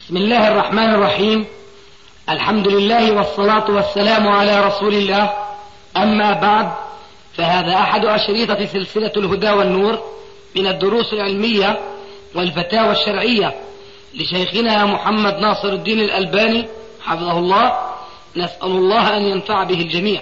بسم الله الرحمن الرحيم. الحمد لله والصلاة والسلام على رسول الله. أما بعد، فهذا أحد أشريطة سلسلة الهدى والنور من الدروس العلمية والفتاوى الشرعية لشيخنا محمد ناصر الدين الألباني حفظه الله. نسأل الله أن ينفع به الجميع.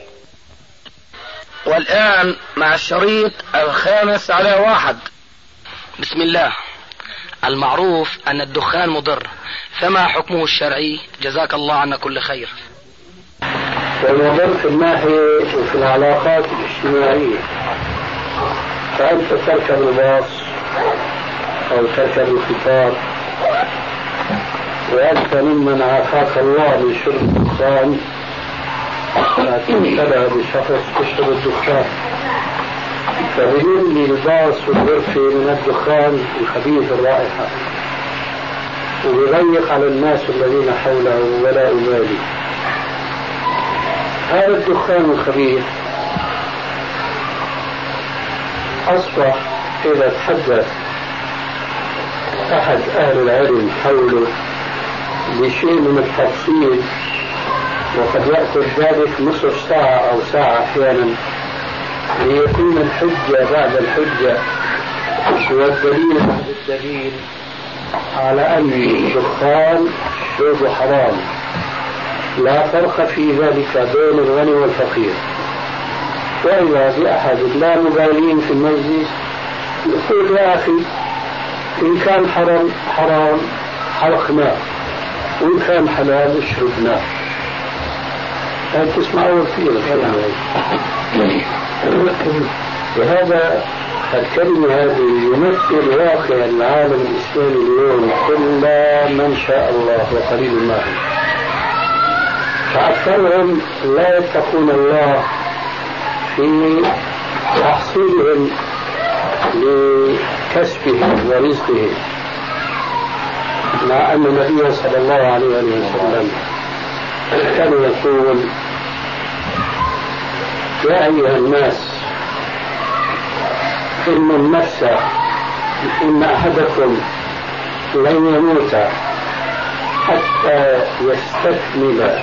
والآن مع الشريط الخامس على 1. بسم الله. المعروف أن الدخان مضر، فما حكمه الشرعي؟ جزاك الله عنا كل خير. والمضر في الناحية وفي العلاقات الاجتماعية، فأنت تركب الباص أو تركب القطار وأنت ممن عافاك الله من شرب الدخان، لكن تبع بشخص تشرب الدخان، فبيملي الباص والغرفة من الدخان الخبيث الرائحة، وبيضيق على الناس الذين حوله ولا يبالي. هذا الدخان الخبيث أصبح إذا تحدث أحد أهل العلم حوله بشيء من التفصيل، وقد يأخذ ذلك نصف ساعة أو ساعة أحيانا، ليكون الحجة بعد الحجة والدليل بعد الدليل على أن الدخان شرب حرام، لا فرق في ذلك بين الغني والفقير. وإذا بأحد لا مبالين في المجلس يقول يا أخي إن كان حرام حرقناه، وإن كان حلال اشربناه. تسمعوا كثير وهذا الكلمة هذه يمثل واقع العالم الإسلامي اليوم إلا من شاء الله وقليل ما هم، فأكثرهم لا يتقون الله في تحصيلهم لكسبهم ورزقهم، مع أن النبي صلى الله عليه وسلم كان يقول يا أيها الناس إن أحدكم لن يموت حتى يستكمل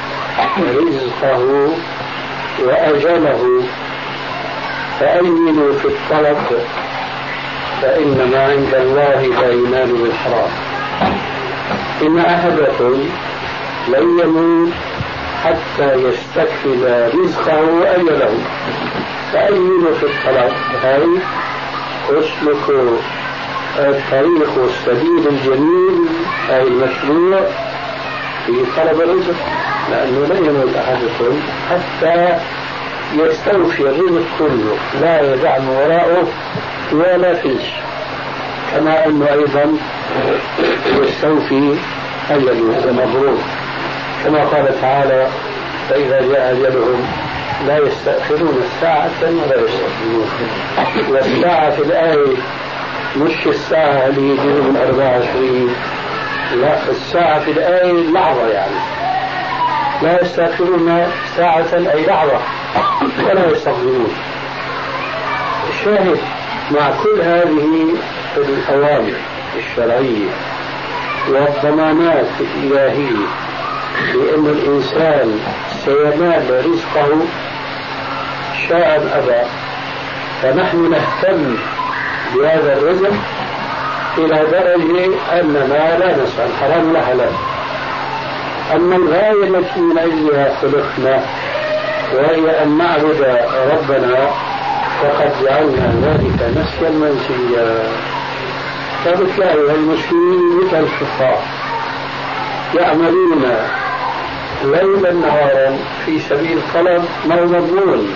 رزقه وأجله، فأمنوا في الطلب فإن ما عند الله لا ينال بالحرام. إن أحدكم لن يموت حتى يستكمل رزقه وأجله، فأمنوا في الطلب، أي اسلكوا الطريق والسبيل الجميل أي المشروع في طلب الرزق، لأنه لا يموت أحدكم حتى يستوفي الرزق كله، لا يدع من وراءه ولا فيش، كما أنه أيضا يستوفي أجله المبروك، كما قال تعالى فإذا جاء أجلهم لا يستأخرون الساعة ولا يستقدمون. والساعة في الآية مش الساعة اللي يجيبوا من 24، لا، الساعة في الآية لحظة، يعني لا يستأخرون ساعة أي لحظة ولا يستقدمون. الشاهد مع كل هذه الأوامر الشرعية والضمانات الإلهية بأن الإنسان سينال رزقه شاء أم أبى، فنحن نهتم بهذا الرزق إلى درجة أننا لا نسأل حرام ولا حلال. أما الغاية التي من أجلها خلقنا وهي أن نعبد ربنا فقد جعلنا ذلك نسيا منسيا. فبتلاقي المسلمين مثل الكفار يعملون ليلا نهارا في سبيل طلب ما مضمون،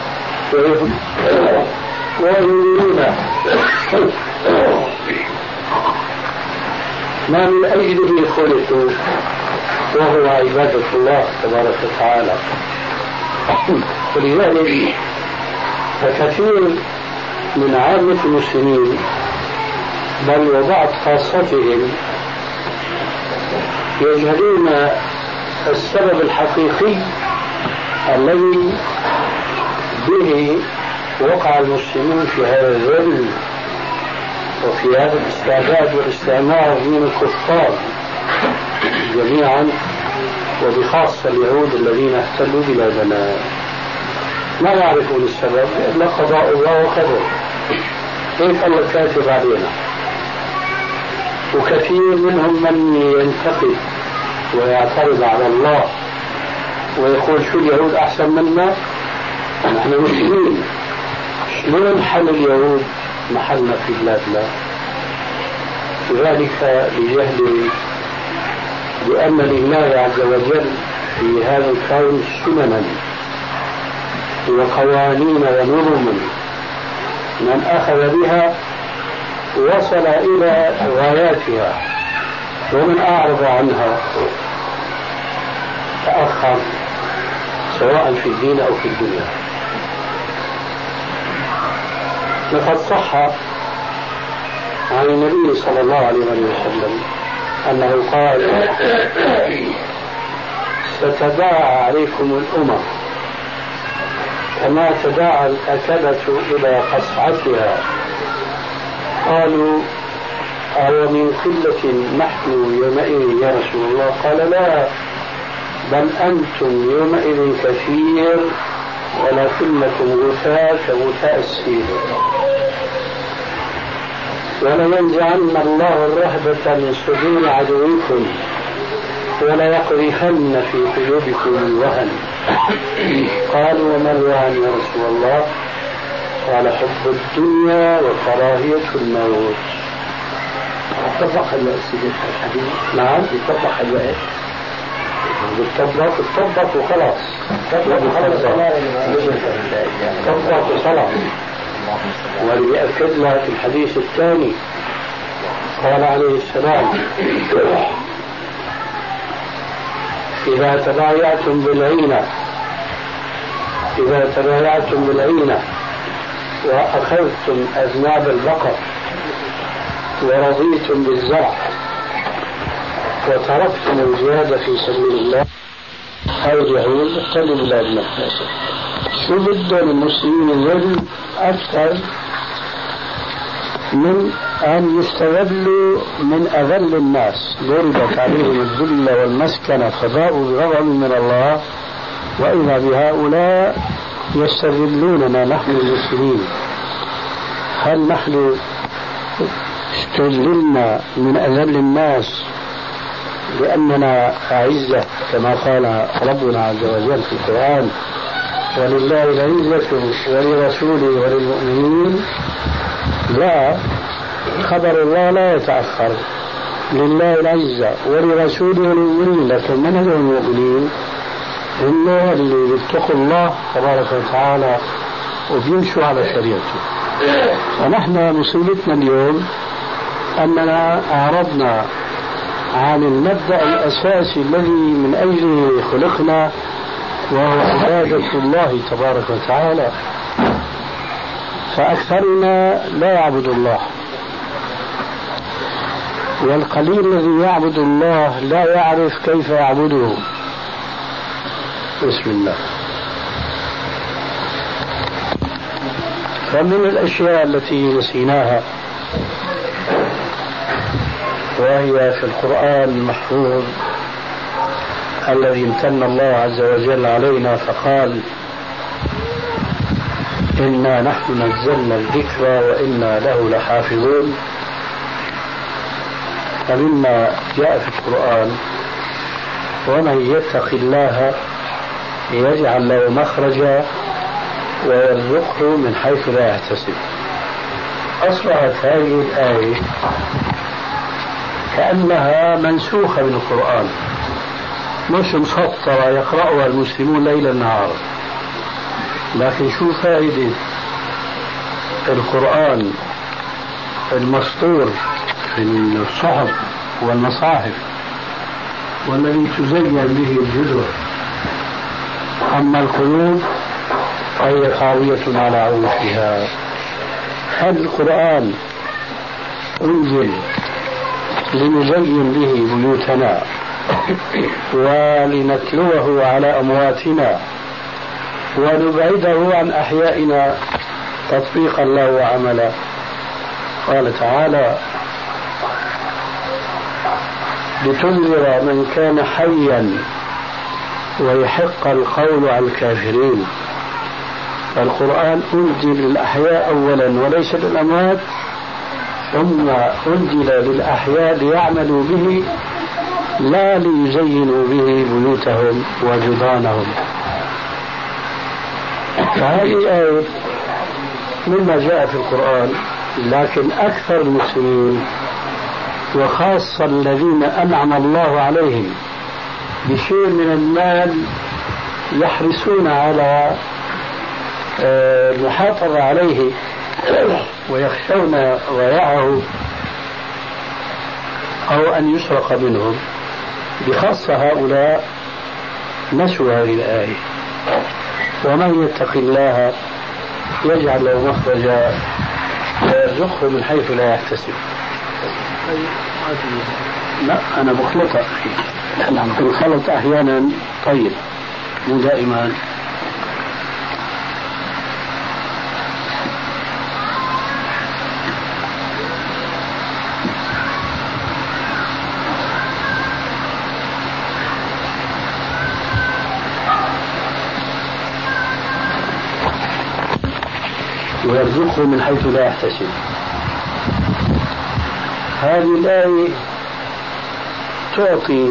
ويريدون ما من أجله خلقوا، وهو عبادة الله تبارك وتعالى. ولذلك فكثير من عامة المسلمين بل وبعض خاصتهم يجهلون السبب الحقيقي الذي به وقع المسلمون في هذا الذل وفي هذا الاستعباد والاستعمار من الكفار جميعا، وبخاصة اليهود الذين احتلوا بلادنا. ما يعرفون السبب إلا قضاء الله وقدره، هيك الله كاتب علينا. وكثير منهم من ينتقد ويعترض على الله ويقول شو اليهود أحسن منا؟ نحن مسلمين، شلون حل اليهود محلنا في بلادنا؟ وذلك لجهل بأن لله عز وجل في هذا الكون سننا وقوانين ونظما، من أخذ بها وصل إلى غاياتها، ومن أعرض عنها تأخر سواء في الدين أو في الدنيا. لقد صح عن النبي صلى الله عليه وسلم أنه قال: ستداعى عليكم الأمم كما تداعى الأكلة إلى قصعتها. قالوا: أو من قلة نحن يومئذ يا رسول الله؟ قال: لا، بل أنتم يومئذ كثير ولكنكم غثاء كغثاء السيل. ولينزعن الله الرهبة من صدور عدوكم وليقذفن في قلوبكم الوهن. قالوا: وما الوهن يا رسول الله؟ قال: حب الدنيا وكراهية الموت. اتفق الحديث. نعم اتفق الوقت. اتطبق وخلاص. اتطبق وخلاص. وليأكد لها في الحديث الثاني قال عليه السلام: إذا تبايعتم بالعينة وأخذتم أذناب البقر ورضيتم بالزرع وتركتم الجهاد في سبيل الله أو اليهود احتلوا بلادنا. شو بدهم المسلمين اليوم أكثر من أن يستغلوا من أذل الناس؟ ضربت عليهم الذل والمسكنة فباءوا بغضب من الله، وإذا بهؤلاء يستغلوننا نحن المسلمين. هل نحن استغللنا من أذل الناس لأننا أعزة كما قال ربنا عز وجل في القرآن: ولله العزة ولرسوله وللمؤمنين؟ لا، خبر الله لا يتأخر. لله العزة ولرسوله وللمؤمنين، لكن من هم المؤمنين؟ هم اللي بيتقوا الله تبارك وتعالى وبيمشوا على شريعته. ونحن مصيبتنا اليوم أننا أعرضنا عن المبدأ الأساسي الذي من أجله خلقنا، وهو عبادة الله تبارك وتعالى. فأكثرنا لا يعبد الله، والقليل الذي يعبد الله لا يعرف كيف يعبده. بسم الله. فمن الأشياء التي نسيناها وهي في القرآن المحفوظ الذي امتن الله عز وجل علينا فقال: إنا نحن نزلنا الذكر وإنا له لحافظون. فمما جاء في القرآن: ومن يتق الله يجعل له مخرجا ويرزقه من حيث لا يحتسب. أصبحت هذه الآية كأنها منسوخة من القرآن، مش مسطرة يقرأها المسلمون ليلا نهارا. لكن شو فائدة القرآن المسطور في الصحف والمصاحف والذي تزين به الجدر، أما القلوب فهي خاوية على عروشها. هذا القرآن أنزل لنزين به بيوتنا ولنتلوه على أمواتنا ونبعده عن أحيائنا تطبيقا له وعملا. قال تعالى: لتنذر من كان حيا ويحق القول على الكافرين. فالقرآن أنزل للأحياء أولا وليس للأموات، ثم أنزل للأحياء ليعملوا به لا ليزينوا به بيوتهم وجدرانهم. فهذه آية مما جاء في القرآن، لكن أكثر المسلمين وخاصة الذين أنعم الله عليهم بشيء من المال يحرصون على المحافظة عليه ويخشون ضياعه أو أن يسرق منهم. بخاصة هؤلاء نسوا هذه الآية: ومن يتق الله يجعل له مخرجا ويرزقه من حيث لا يحتسب. لا أنا مخلطة الخلط أحيانا طيب مو دائما. ويرزقه من حيث لا يحتسب. هذه الآية تعطي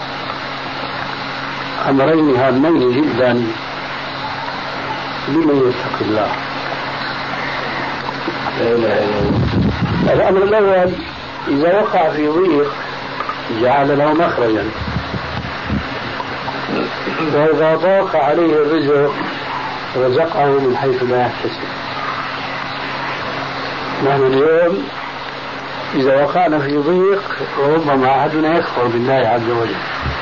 أمرين هامين جدا لمن يتق الله. لا إله إلا الله. الأمر الأول: إذا وقع في ضيق جعل له مخرجا، وإذا ضاق عليه الرزق رزقه من حيث لا يحتسب. نحن اليوم إذا وقعنا في ضيق ربما أحدنا يكفر بالله عز وجل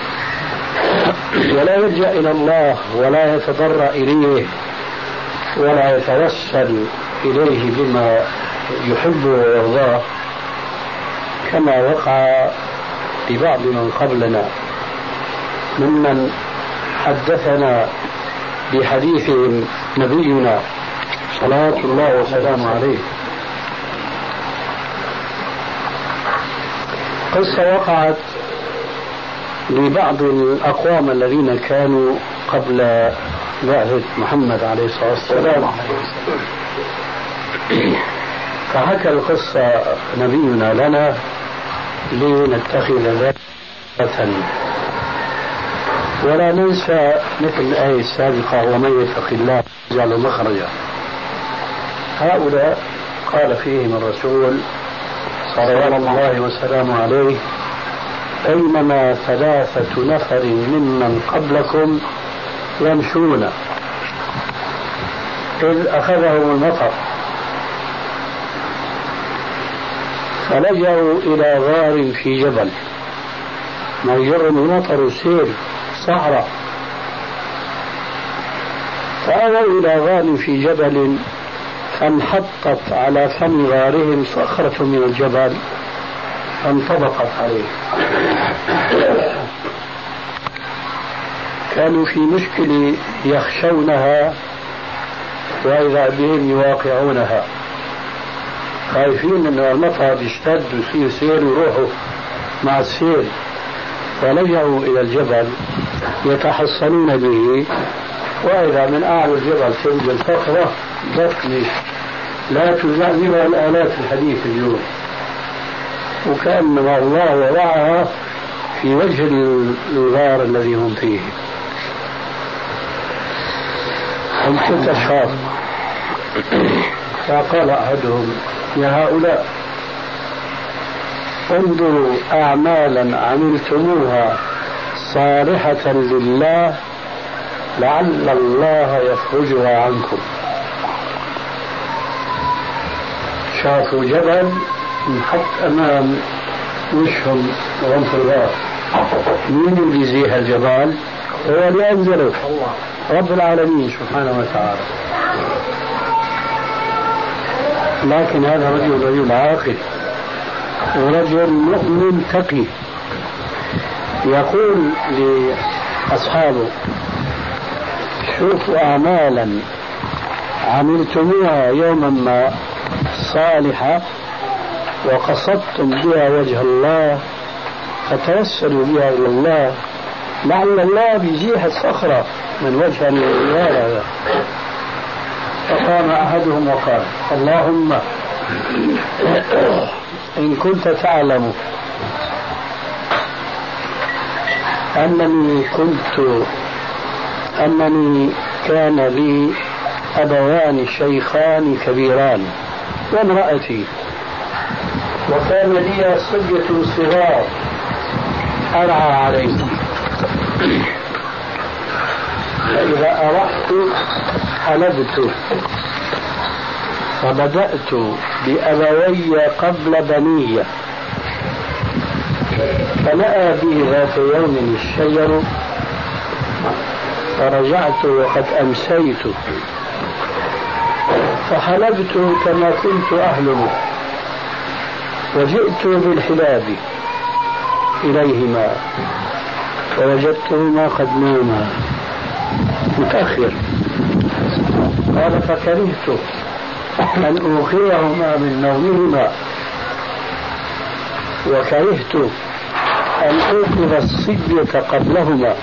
ولا يلجأ إلى الله ولا يتضرع إليه ولا يتوسل إليه بما يحب ويرضاه، كما وقع لبعض من قبلنا ممن حدثنا بحديثهم نبينا صلوات الله وسلامه عليه. قصة وقعت لبعض الأقوام الذين كانوا قبل بعثة محمد عليه الصلاة والسلام، فحكى القصة نبينا لنا لنتخذ ذات، ولا ننسى مثل الآية السابقة: ومن يتق الله يجعل مخرجا. هؤلاء قال فيهم الرسول صلوات الله وسلامه عليه: بينما 3 نفر ممن قبلكم يمشون إذ أخذهم المطر فلجأوا إلى غار في جبل، ما يجرم المطر سير صحراء، فأووا إلى غار في جبل فانحطت على فم غارهم صخرة من الجبل فانطبقت عليه. كانوا في مشكلة يخشونها وإذا بهم يواقعونها، خايفين أن المطر يشتد ويصير سير ويروحوا مع السير، فلجأوا إلى الجبل يتحصنون به، وإذا من أعلى الجبل تنزل صخرة ضخمة لا تزعزعها الآلات الحديث اليوم، وكأنما الله وضعها في وجه الغار الذي هم فيه. هم 6 أشخاص، فقال أحدهم: يا هؤلاء انظروا أعمالا عملتموها صالحة لله لعل الله يفرجها عنكم. شافوا جبل انحط أمام وشهم وهم في الغار، مين اللي يزيح الجبال؟ هو اللي أنزله رب العالمين سبحانه وتعالى. لكن هذا رجل عاقل ورجل مؤمن تقي، يقول لأصحابه: شوفوا أعمالا عملتموها يوما ما صالحة وقصدتم بها وجه الله فتوسلوا بها إلى الله لعل الله بيزيح الصخرة من وجه الغار هذا. فقام أحدهم وقال: اللهم إن كنت تعلم أنني كان لي أبوان شيخان كبيران وامرأتي، وكان لي صبية صغار أرعى عليهم، فإذا أرحت حلبت، فبدأت بأبوي قبل بني، فنأى بي ذات يوم الشجر، فرجعت وقد أمسيت، فحلبت كما كنت أحلب، وجئت بالحلاب إليهما فوجدتهما قد ناما متأخر. قال: فكرهت أن أوقظهما من نومهما، وكرهت أن أوقظ الصبية قبلهما،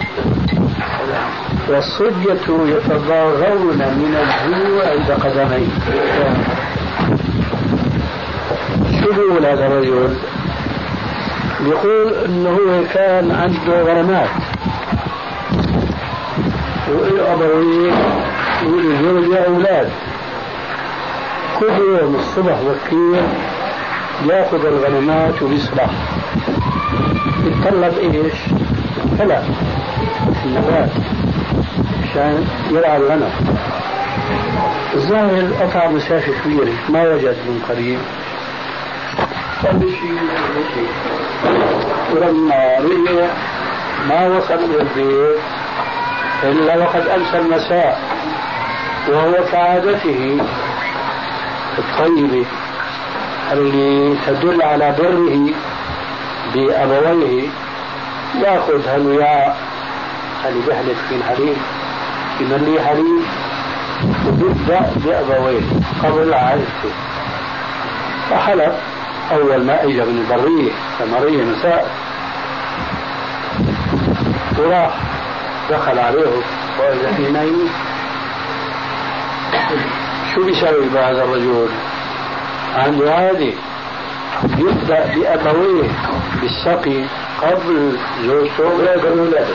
والصبية يتضاغون من الجوع عند قدميه. شو بيقول هذا الرجل؟ بيقول انه هو كان عنده غرامات وله ابوين وله زوج واولاد، كل يوم الصبح بكير ياخذ الغنمات ويصبح يتطلب ايش؟ هلا النبات عشان يرعى الغنم. الظاهر قطع مسافة كبيرة ما وجد من قريب، ولما رجع ما وصل إلى البيت إلا وقد أمسى المساء، وهو كعادته الطيبة اللي تدل على بره بأبويه، يأخذ هالوعاء اللي بيحلف فيه الحليب يمليه حليب ويبدأ بأبويه قبل عائلته. فحلب أول ما إجا من البرية ثمرية مساء، وراح دخل عليه وإذا في نايم. شو بيسوي هذا الرجل؟ عنده عادة يبدأ بأبويه بالسقي قبل زوجته وولاده.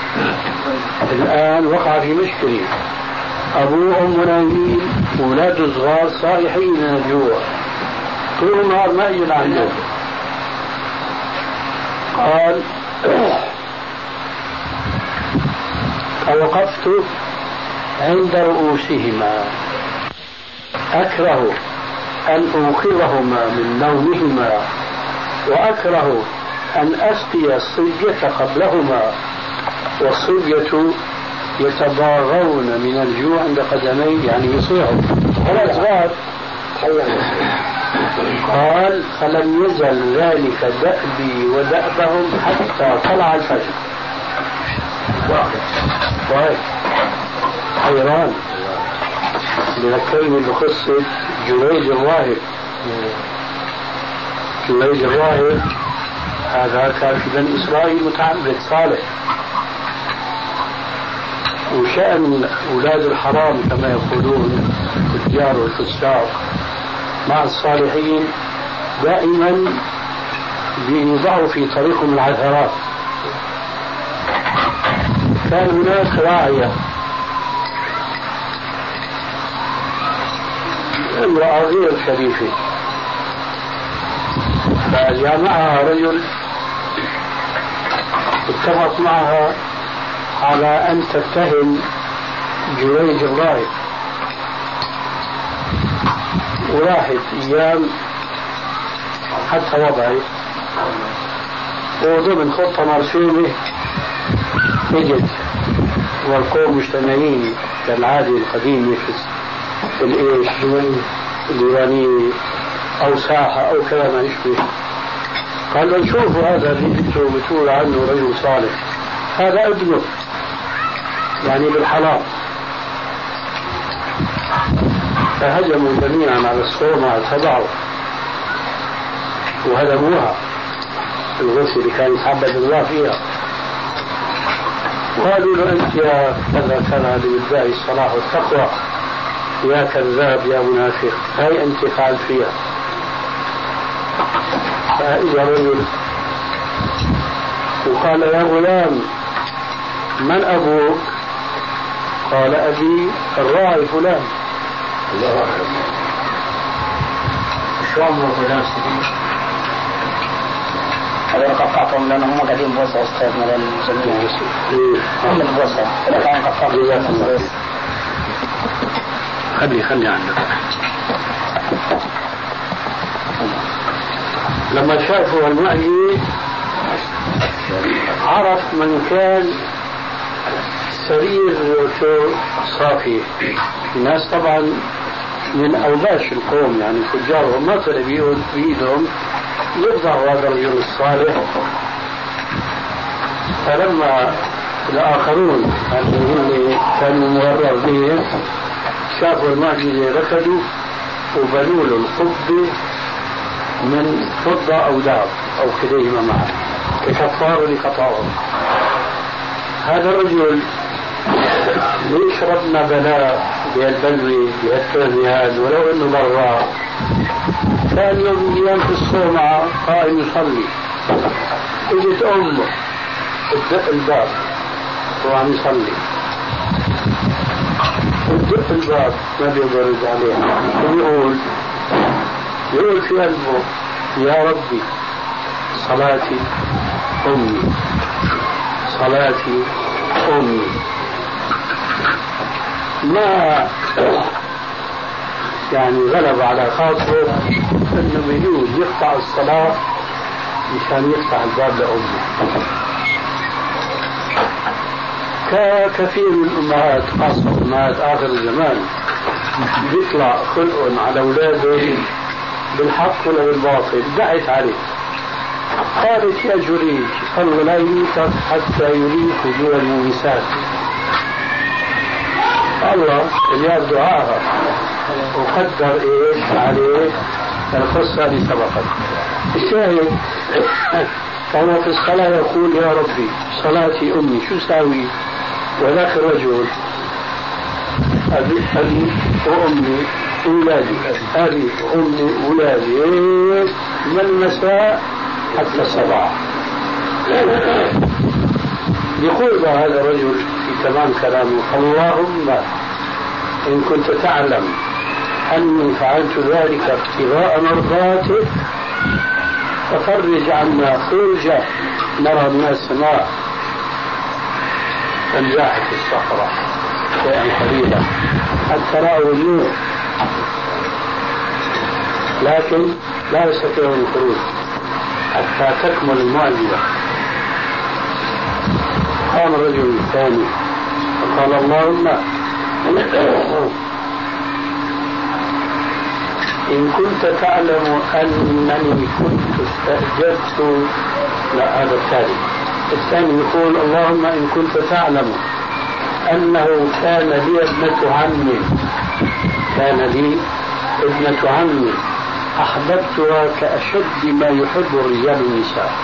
الآن وقع في مشكلة، أبوه وأمه نايمين، أولاده صغار صايحين من الجوع، طول النهار ما يجي عنده. قال: فوقفت عند رؤوسهما أكره أن أوقظهما من نومهما، وأكره أن أسقي الصبية قبلهما، والصبية يتضاغون من الجوع عند قدمي، يعني يصيحوا ولا صغار. قال: فلم يزل ذلك دأبي ودأبهم حتى طلع الفجر. واحد حيران بذكرني بقصة جريج الراهب. جريج الراهب هذا كان في بني إسرائيل متعبد صالح، وشأن أولاد الحرام كما يقولون التجار والفساق مع الصالحين دائما بيضعوا في طريقهم العثرات. كان هناك راعية امرأة غير شريفة، فجامعها رجل اتفق معها على أن تتهم جريج الراهب، وراحت أيام حتى وضعي وضمن خطة مرسومة اجت، والقوم مجتمعين كالعادة القديمة في الايش الإيرانية أو ساحة أو كذا ما يشبه. قالوا: نشوفوا هذا اللي انتم بتقول عنه رجل صالح، هذا ابنه يعني بالحرام. فهجموا جميعا على الصومعة، تبعوا وهدموها الغسل اللي كان يتعبد الله فيها. وقالوا له أنت يا كذا كذا اللي بتدعي الصلاح والتقوى يا كذاب يا منافق، هاي أنت فعل فيها. فإذا رجل وقال يا غلام من أبوك؟ قال أبي الراعي فلان. شو عمره فلان سبيل؟ هذا قطعتهم لأنهم هم قاعدين بوسع أستاذنا للجميع. هم البوسع كان قطعتهم. خلي عندك. لما شافوا المعجي عرف من كان سرير صافي. الناس طبعا من أوباش القوم يعني فجارهم ما طلع بيدهم يفضحوا هذا الرجل الصالح. فلما الآخرون اللي كانوا مغرر بهم شافوا المعجزة ركضوا وبنوا له القبة من فضة أو ذهب أو كليهما معه ككفار لخطاهم. هذا الرجل ليش ربنا بلاء بهالبلوي بهالتهميات ولو انه برا كان يوم ايام في الصومعة قائم يصلي، اجت امه تدق الباب وعم يصلي، تدق الباب ما بيقدر يرد عليها يقول في قلبه يا ربي صلاتي امي صلاتي امي. ما يعني غلب على خاطره انه بيجوز يقطع الصلاة مشان يفتح الباب لأمه. ككثير من الأمهات خاصة أمهات آخر الزمان بيطلع خلق على أولاده بالحق ولا بالباطل. دعت عليه قالت يا جريج الله لا يميتك حتى يريك وجوه المومسات. الله اللي دعاها وقدر ايش عليه القصة اللي سبقت. الشاهد فهو في الصلاة يقول يا ربي صلاتي أمي شو ساوي؟ وذاك الرجل أبي وأمي أولادي أبي وأمي أولادي من المساء حتى الصباح. يقول هذا الرجل في تمام كلامه اللهم إن كنت تعلم أني فعلت ذلك ابتغاء مرضاتك ففرج عنا فرجة نرى من السماء فانزاحت الصخرة شيئا قليلا حتى رأوا النور لكن لا يستطيعون الخروج حتى تكمل المعجزة. قام الرجل الثاني وقال اللهم إن كنت تعلم أنني كنت استأجرت. لا هذا الثاني يقول اللهم إن كنت تعلم أنه كان لي ابنة عمي أحببتها كأشد ما يحب الرجال النساء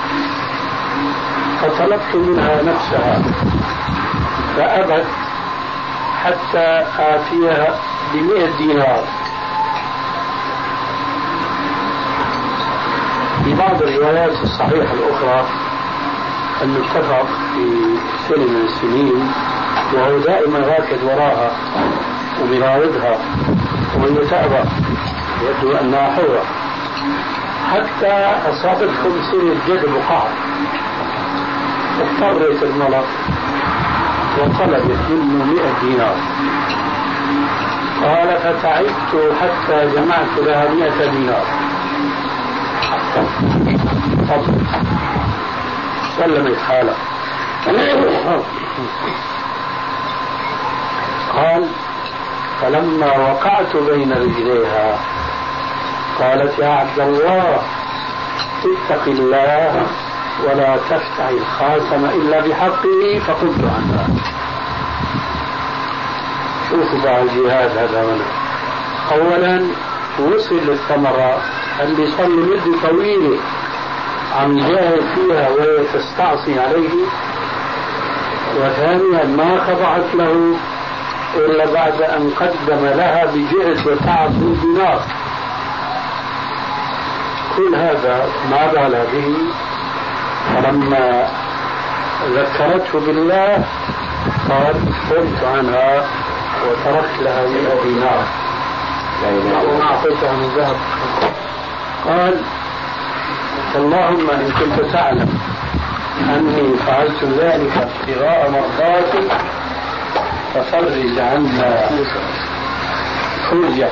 فطلبت منها نفسها فأبت حتى آتيها ب100 دينار. في بعض الروايات الصحيحة الأخرى أنه اتفق في سنة من السنين وهو دائما راكد وراها وبيراودها وهي تأبى يبدو أنها حرة حتى أصابتهم سنة جدب وقعر. اضطرت المرأة وطلبت منه 100 دينار. قال فتعبت حتى جمعت لها 100 دينار. سلمت حالة. قال فلما وقعت بين رجليها قالت يا عبد الله اتق الله ولا تفتح الخاتم إلا بحقه فقلت عنها. شوفوا بقى الجهاد هذا هنا. أولا وصل للثمرة اللي صار مدة طويلة عم جاهد فيها وهي تستعصي عليه، وثانيا ما خضعت له إلا بعد أن قدم لها بجهد وتعب من دينار. كل هذا ما بال به، فلما ذكرته بالله قال قلت عنها وتركت لها 100 دينار وما أعطيتها من ذهب. قال اللهم إن كنت تعلم أني فعلت ذلك ابتغاء مرضاتك ففرج عنا فرجة.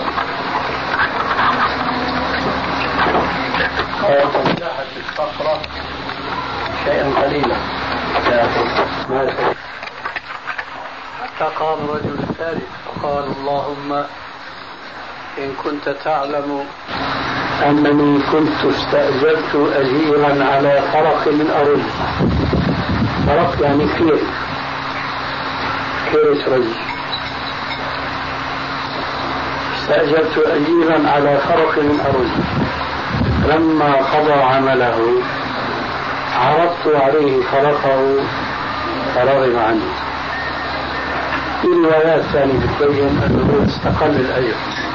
قال فانتهت الصخرة شيئا قليلا ما شيء، حتى قام رجل ثالث فقال اللهم إن كنت تعلم أنني كنت استأجرت أجيرا على فرق من أرز. فرق يعني كيرس رجل. استأجرت أجيرا على فرق من أرز، لما قضى عمله عرضت عليه فرقه فرغم عني. في روايات ثانية بتبين أنه استقل الأجر،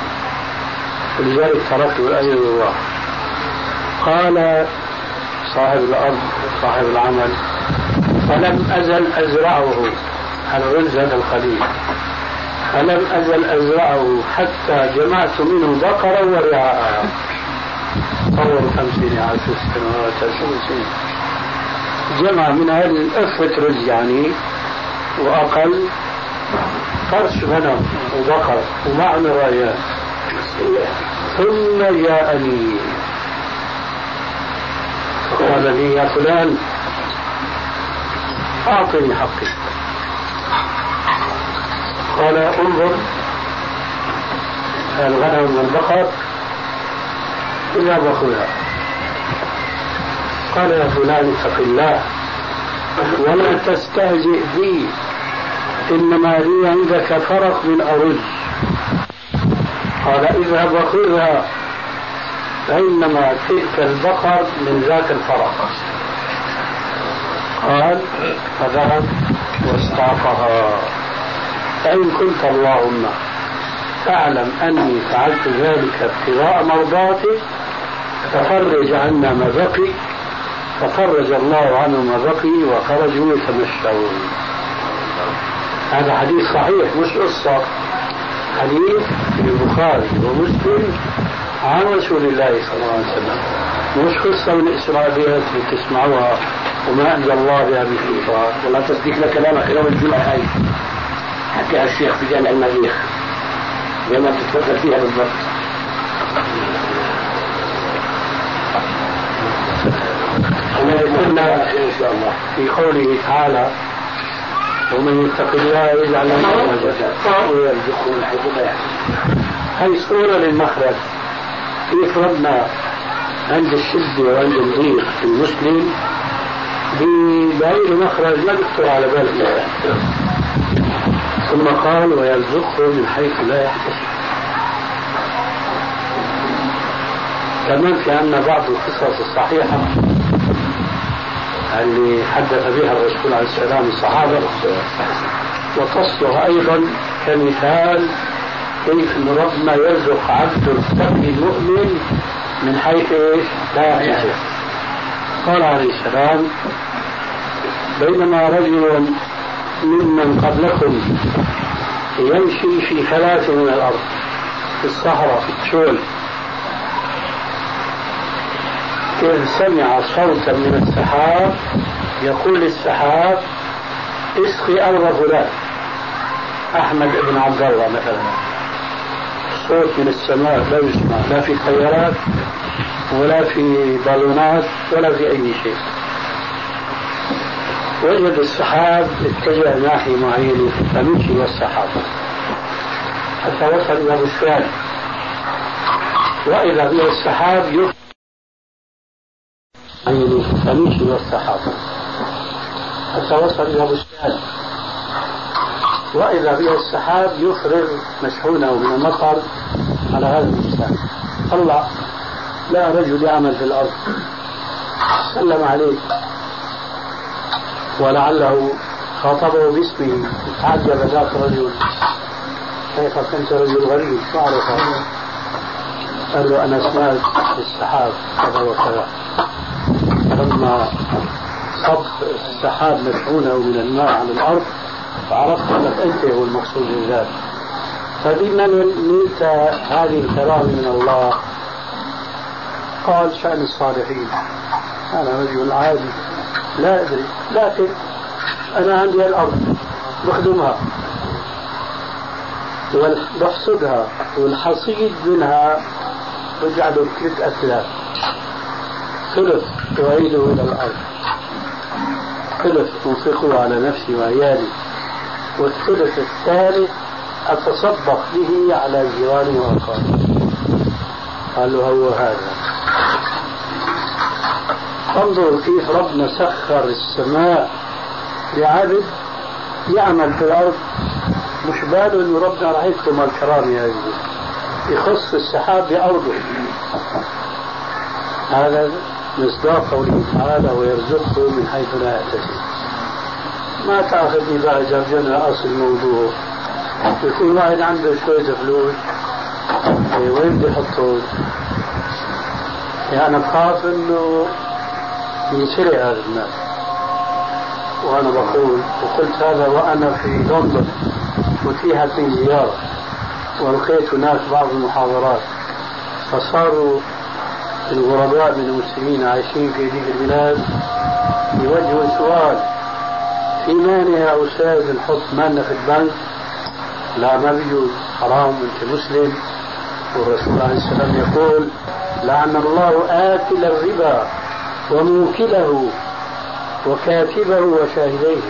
ولذلك تركت الأجر الله. قال صاحب الأرض صاحب العمل فلم أزل أزرعه الرز هذا القليل، فلم أزل أزرعه حتى جمعت منه بقرة ورعاءها. طول 50 على 6 سنوات 20 سنة جمع من هذه الأفة رز يعني وأقل فرش غنم وبقر ومع مرايات. ثم جاءني فقال لي يا فلان أعطني حقي. قال انظر الغنم والبقر إلا بخلها. قال يا فلان اتق الله ولا تستهزئ بي، إنما لي عندك فرق من أرز. قال اذهب وخذها فإنما تلك البقر من ذاك الفرق. قال فذهب واستعطها. فإن كنت اللهم تعلم أني فعلت ذلك ابتغاء مرضاتك ففرج عنا ما بقي. ففرج الله عنه ما بقي وخرجوا يتمشون. هذا حديث صحيح مش قصة، حديث في البخاري ومسلم عن رسول الله صلى الله عليه وسلم، مش قصة من إسرائيليات اللي تسمعوها وما أنزل الله بها بسلطان. والله تصديق لكلامك يوم الجمعة هاي حكى الشيخ في جامع المريخ لما تتفضل فيها بالضبط. قلنا إن شاء الله في قوله تعالى ومن يتق الله يجعل له مخرجا ويرزقه من حيث لا يحتسب. هي صورة للمخرج. كيف ربنا عند الشدة وعند الضيق المسلم بغير مخرج لا يخطر على باله. ثم قال ويرزقه من حيث لا يحتسب. كمان في عندنا بعض القصص الصحيحة اللي حدث بها الرسول عليه السلام الصحابة وتصلح أيضا كمثال كيف أن ربنا يرزق عبد التقي المؤمن من حيث لا يحتسب. قال عليه السلام بينما رجل ممن قبلكم يمشي في 3 من الأرض في الصحراء في الشول، إذ سمع صوتا من السحاب يقول للسحاب اسقي أرض فلان، أحمد بن عبد الله مثلا. صوت من السماء لا يسمع لا في طيارات ولا في بالونات ولا في أي شيء. وجد السحاب اتجه ناحية معينة فمشي والسحاب حتى وصل إلى بستان، وإذا به السحاب فمشي والسحاب حتى وصل إلى بستان، وإذا به السحاب يفرغ مشحونه من المطر على هذا البستان. طلع لا رجل يعمل في الأرض سلم عليه ولعله خاطبه باسمه، تعجب ذاك الرجل: كيف كنت رجل غريب شو أعرفه؟ قال له: أنا سمعت السحاب كذا وكذا، لما صب السحاب مشحونه من الماء على الأرض فعرفت أنك أنت هو المقصود بالذات. فبما نلت هذه الكرامة من الله؟ قال: شأن الصالحين، أنا رجل عادي لا أدري، لكن أنا عندي الأرض بخدمها وبحصدها، والحصيد منها بجعله 3 أتلاف، ثلث أعيده إلى الأرض، ثلث أنفقه على نفسي وعيالي، والثلث الثالث أتصدق به على جيراني وأقاربي. قال له: هو هذا. انظر كيف ربنا سخر السماء لعبد يعمل في الأرض، مش باله إنه ربنا راح يكتم الكرامة هذه، يخص السحاب بأرضه. هذا مصداق قوله تعالى: ويرزقه من حيث لا يحتسب. ما تأخذني بقى جرجنا أصل الموضوع. يكون واحد عنده شوية فلوس، وين بده يحطهم؟ يعني بخاف إنه ينسرق هذا المال. وأنا بقول، وقلت هذا وأنا في لندن أتيحت لي زيارة ولقيت هناك بعض المحاضرات، فصاروا الغرباء من المسلمين عايشين في هذه البلاد يوجهوا سؤال: في مانع يا أستاذ نحط مالنا في البنك؟ لا، ما بيجوز، حرام، أنت مسلم، والرسول عليه السلام يقول: لعن الله آكل الربا وموكله وكاتبه وشاهديه.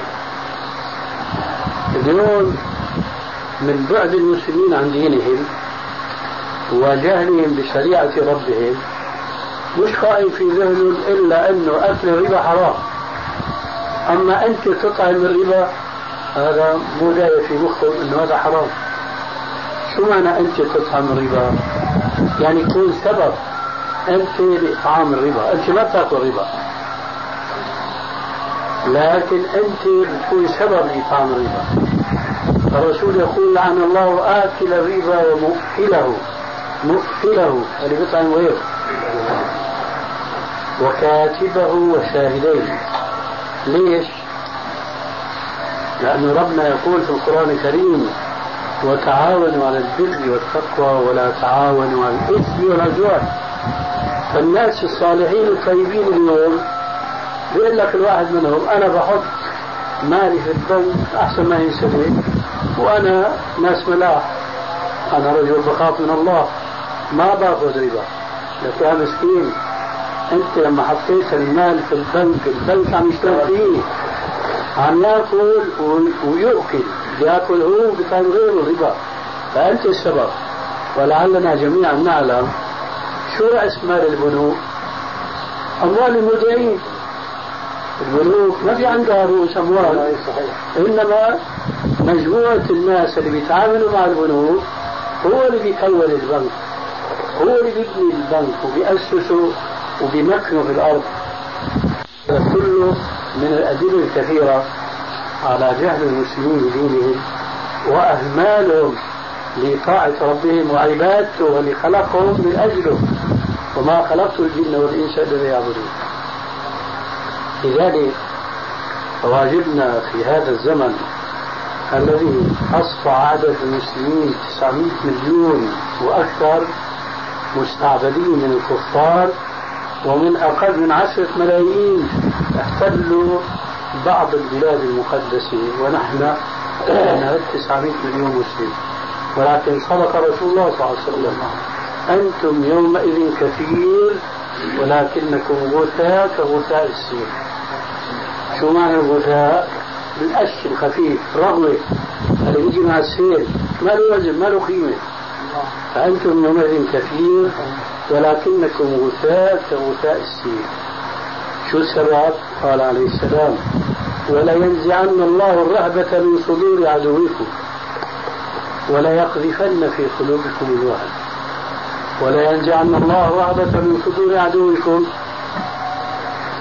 اليوم من بعد المسلمين عن دينهم وجهلهم بشريعة ربهم مش خائن في ذهنهم إلا أنه أكل الربا حرام. أما أنت تطعم الربا، هذا مو جاي في مخهم أنه هذا حرام. شو معنى أنت تطعم الربا؟ يعني تكون سبب أنت لإطعام الربا. أنت ما بتاكل ربا، لكن أنت بتكون سبب لإطعام الربا. الرسول يقول: لعن الله آكل الربا ومؤكله، مؤكله اللي بيطعم غيره، وكاتبه وشاهديه. ليش؟ لأن ربنا يقول في القرآن الكريم: وتعاونوا على البر والتقوى ولا تعاونوا على الإثم والعدوان. فالناس الصالحين الطيبين اليوم بيقول لك الواحد منهم: أنا بحط مالي في البنك أحسن ما ينسرق، وأنا ناس ملاح، أنا رجل بخاف من الله، ما باخذ ربا. لك يا مسكين، أنت لما حطيت المال في البنك عم يشتغل فيه، عم يأكل ويؤكل، يأكل هو بطعم غيره ربا، فأنت السبب. ولعلنا جميعا نعلم شو رأس مال البنوك؟ أموال المودعين. البنوك ما في عندها رؤوس أموال، إنما مجموعة الناس اللي بيتعاملوا مع البنوك هو اللي بيكون البنك، هو اللي بيبني البنك وبيأسسه وبيمكنه في الأرض. كله من الأدلة الكثيرة على جهل المسلمين بدينهم وأهمالهم لطاعة ربهم وعبادته واللي خلقهم من أجله، وما خلقت الجن والإنس إلا ليعبدون. لذلك واجبنا في هذا الزمن الذي أصبح عدد المسلمين 900 مليون وأكثر مستعبدين من الكفار، ومن أقل من 10 ملايين احتلوا بعض البلاد المقدسة، ونحن 900 مليون مسلم. ولكن صدق رسول الله صلى الله عليه وسلم: أنتم يومئذ كثير ولكنكم غثاء كغثاء السيل. شو معنى الغثاء؟ القش الخفيف، رغوة اللي بيجي مع السيل، ما له وزن، ما له قيمة. فأنتم يومئذ كثير ولكنكم غثاء كغثاء السيل. شو السبب؟ قال عليه السلام: ولا ينزعن الله الرهبة من صدور عدوكم ولا يقذفن في قلوبكم الوهن. ولا ينزعن الله الرهبة من صدور عدوكم،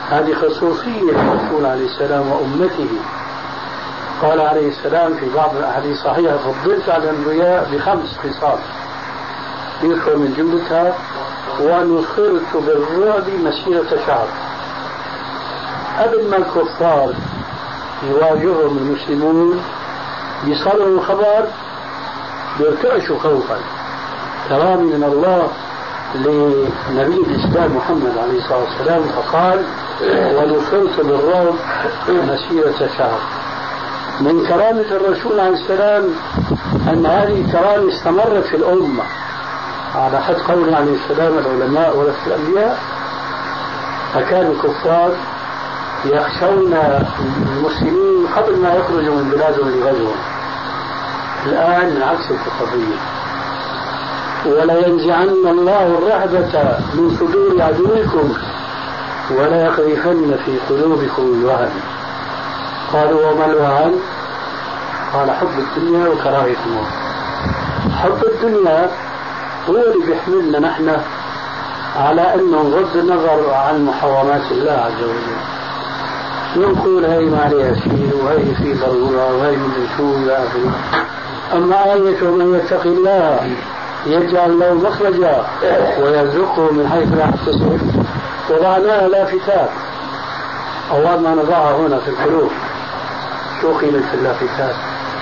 هذه خصوصية الرسول عليه السلام وأمته. قال عليه السلام في بعض الأحاديث الصحيحة: فضلت على الأنبياء ب5 خصال، يذكر من جملتها: ونصرت بالرعب مسيرة شهر. قبل ما الكفار يواجههم المسلمون بيصلوا الخبر بيرتعشوا خوفا. كرامة من الله لنبي الإسلام محمد عليه الصلاة والسلام، فقال: ونصرت بالرعب مسيرة شهر. من كرامة الرسول عليه السلام أن هذه الكرامة استمرت في الأمة، على حد قوله عليه السلام: العلماء ورثة الأنبياء. فكان الكفار يخشون المسلمين قبل ما يخرجوا من بلادهم لغزوهم. الآن عكس القضية: ولا ينزعن الله الرهبة من صدور عدوكم ولا يقذفن في قلوبكم الوهن. قالوا: وما الوهن؟ قال: حب الدنيا وكراهية الموت. حب الدنيا هو اللي بيحملنا نحن على أن نغض النظر عن محرمات الله عز وجل، نقول هاي ما عليها شيء وهي في ضرورة وهي من شو إلى آخره. أما آية: ومن يتق الله يجعل له مخرجا ويرزقه من حيث لا يحتسب، وضعناها لافتات. أول ما نضعها هنا في القلوب. شو قيمة اللافتات؟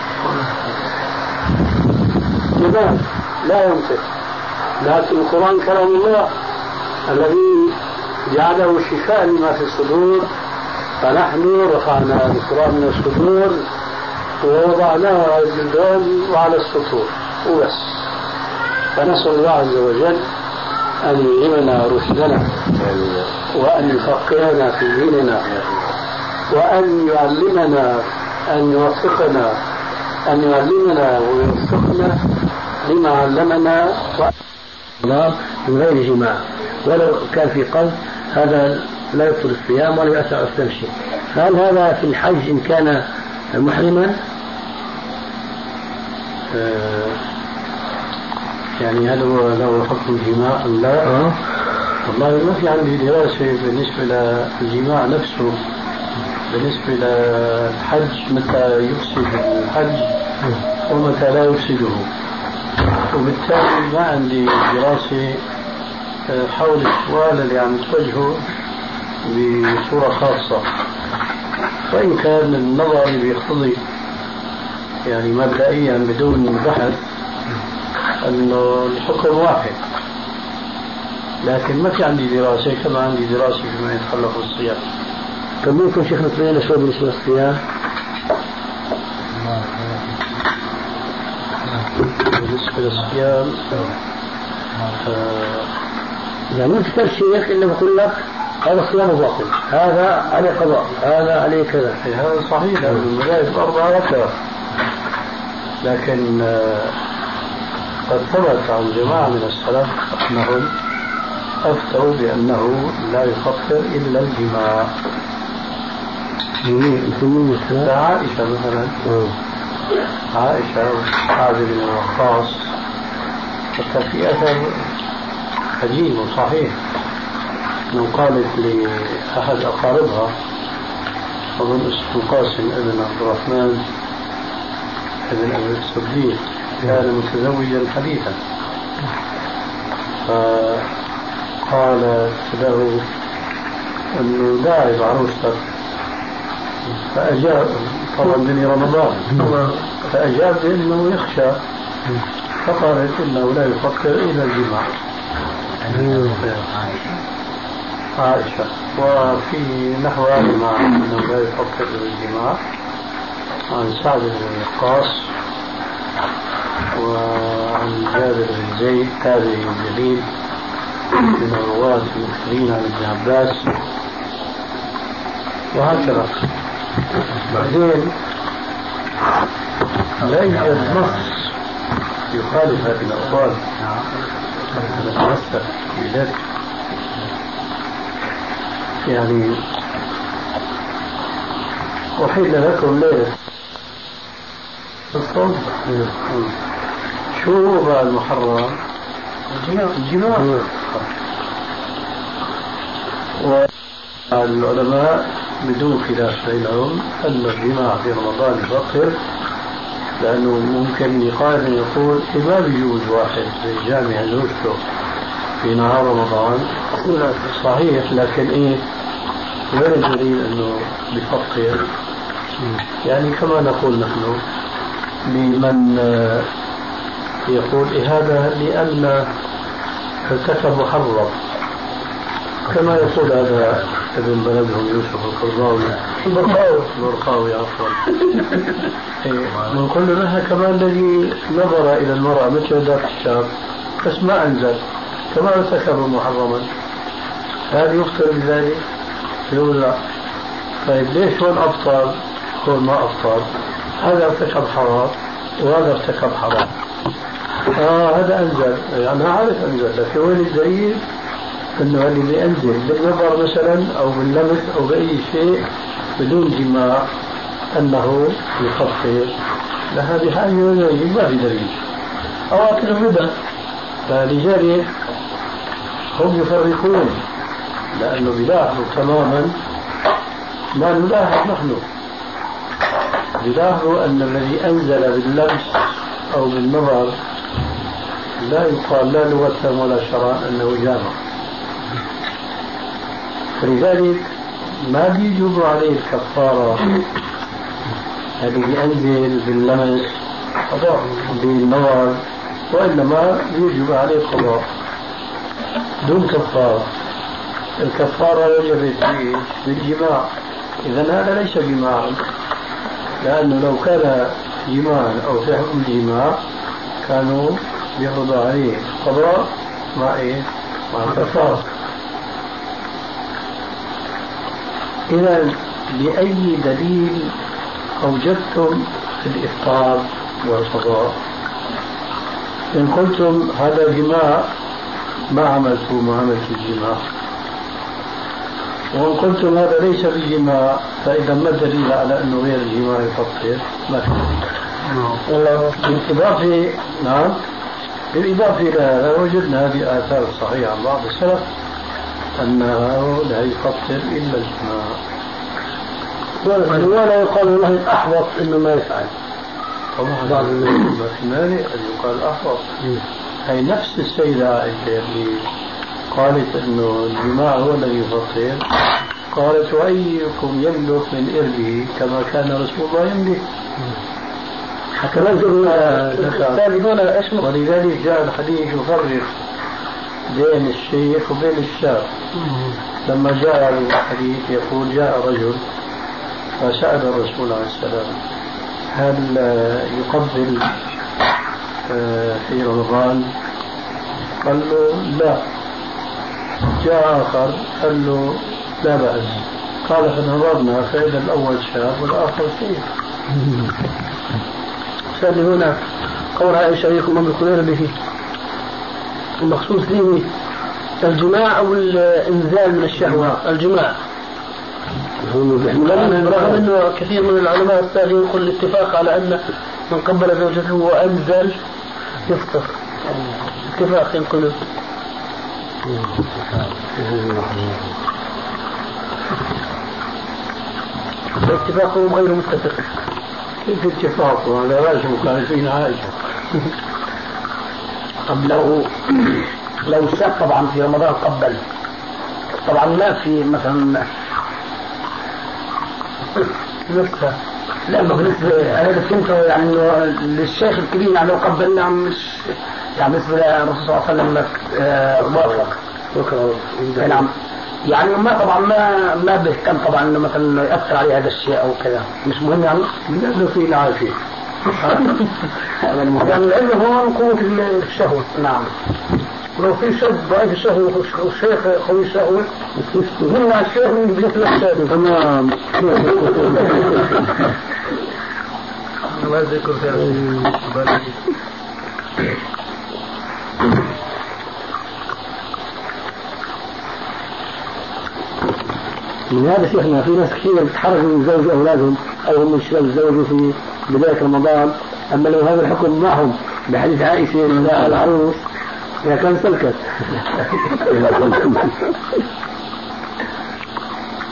جمال لا ينطق، لكن القرآن كلام الله الذي جعله شفاء لما في الصدور. فنحن رفعنا القرآن من الصدور ووضعناه على الجدران وعلى السطور وبس. فنسأل الله عز وجل أن يلهمنا رشدنا وأن يفقهنا في ديننا وأن يعلمنا، أن يوفقنا، أن يعلمنا ويوفقنا لما علمنا الله من غير جماع، ولو كان في قلب هذا لا يبطل الصيام ولا يأثر على التمشي. هل هذا في الحج إن كان محرما؟ يعني هل هو له حكم الجماع أم لا؟ والله ما في عندي دراسة بالنسبة للجماع نفسه. بالنسبة للحج متى يفسد الحج ومتى لا يفسده، وبالتالي ما عندي دراسة حول السؤال اللي عم توجهه بصورة خاصة. فإن كان النظر بيقتضي يعني مبدئيا بدون بحث أنه الحكم واحد، لكن ما في عندي دراسة كما عندي دراسة فيما يتعلق بالصيام. طيب ممكن شيخنا تبين شوي بالنسبة للصيام؟ بالنسبة للصيام يعني ما في شيخ إلا بقول لك هذا الصيام باطل، هذا عليه قضاء، هذا عليه كذا. هذا صحيح، هذا المذاهب الأربعة وكذا، لكن قد ثبت عن جماعة من السلف أنهم أفتوا بأنه لا يفطر إلا الجماع. عائشة مثلا، عائشة وسعد بن وقاص، حتى في أثر عجيب وصحيح أنه قالت لأحد أقاربها أظن اسمه قاسم ابن عبد الرحمن ابن أبي الصديق، كان متزوجا حديثا، فقال له أنه داعي بعروستك، فأجاب طبعا بني رمضان، فأجاب بأنه يخشى، فقالت إنه لا يفكر إلا الجماع. عائشة. وفي نحو هذا مع أنه لا يفكر إلا الجماع عن سعد بن وقاص وعن جابر بن زيد تابعي جليل من الرواة المكثرين عن ابن عباس وهكذا. بعدين لا يوجد نص يخالف هذه الأقوال، نتمسك بذلك. يعني أحل لكم ليلة الصوم. شو هو المحرم؟ الجماع. العلماء بدون خلاف بينهم أن الجماع في رمضان يفطر، لأنه ممكن يقال يقول ما بيجوز واحد جامع زوجته في نهار رمضان. صحيح، لكن وين الدليل أنه بيفطر؟ يعني كما نقول نحن لمن يقول هذا لأن ارتكب محرم، كما يقول هذا ابن بلدهم يوسف القرضاوي البرقاوي عفوا. نقول لها كمان الذي نظر إلى المرأة مثل ذاك الشاب بس ما أنزل كما ارتكب محرما، هذا يفطر بذلك؟ يقول لا. طيب ليش هون أبطل هون ما أبطل؟ هذا ارتكب حرام وهذا ارتكب حرام. هذا أنزل، يعني أنا عارف أنزل، لكن وين الدليل أنه اللي أنزل بالنظر مثلا أو باللمس أو بأي شيء بدون جماع أنه يفطر؟ لهذه حاجة ما في دليل. أو أكل الربا، فلذلك هم يفرقون، لأنه بيلاحظوا تماما ما نلاحظ نحن، بيلاحظوا أن الذي أنزل باللمس أو بالنظر لا يقال لا لغة ولا شرعا أنه جامع، فلذلك ما بيجب عليه الكفارة الذي أنزل باللمس بالنظر، وإنما يجب عليه القضاء دون كفارة. الكفارة وجبت بالجماع، إذن هذا ليس جماعا، لأنه لو كان جماعا أو في حكم الجماع كانوا يفرض عليه القضاء مع الكفارة. إذن بأي دليل أوجدتم الإفطار والقضاء؟ إن قلتم هذا جماع ما عملتوا معاملة الجماع، وإن قلتم هذا ليس بجماع، فإذا ما الدليل على أنه غير الجماع يفطر؟ ما في. بالإضافة نعم، بالإضافة إلى هذا وجدنا هذه آثار صحيحة عن بعض السلف أنه لا يفطر إلا الجماع. ولا يقال والله الأحوط إنه ما يفعل. طبعا ما في مانع أن يقال أحوط. هي نفس السيدة عائشة اللي قالت إنه الجماع هو الذي يفطر، قالت وأيكم يملك من إربه كما كان رسول الله يملك. ولذلك جاء الحديث يفرق بين الشيخ وبين الشاب. لما جاء الحديث يقول جاء رجل فسأل الرسول عليه السلام هل يقبل في رمضان؟ قال له لا. جاء آخر قال له لا بأس. قال فنظرنا فإذا الأول شاب والآخر شيخ. سأل هنا قول عائشة عليكم أمر الخير به المخصوص به الجماع أو الإنزال من الشهوة؟ الجماع، رغم أنه كثير من العلماء السابقين يقول الاتفاق على أن من قبل زوجته وأنزل يفطر، اتفاق ينقل اتفاقهم غير متفق. كيف اتفاق؟ هذا راجع مخالفين عائشة. طب لو الشاب طبعا في رمضان قبل، طبعا ما في مثلا نقطة. لا بالنسبة أنا فهمت يعني إنه للشيخ الكبير يعني لو قبلنا مش يعني بالنسبة للرسول صلى الله عليه وسلم وافق. نعم يعني ما طبعا ما بيهتم طبعا إنه مثلا يأثر عليه هذا الشيء أو كذا، مش مهم يعني لأنه في العافية. يعني العلم هو قوة الشهوة. نعم. لو في شاب ضعيف الشهوة والشيخ قوي الشهوة يمنع الشيخ من يبلغ الشهوة. تمام. ما ذكر فيها. من هذا شيخنا في ناس كثير بتحرجوا من زوج أولادهم أو هم يتزوجوا في بداية رمضان، أما لو هذا الحكم معهم بحديث عائشة العروس يا كان سلكت.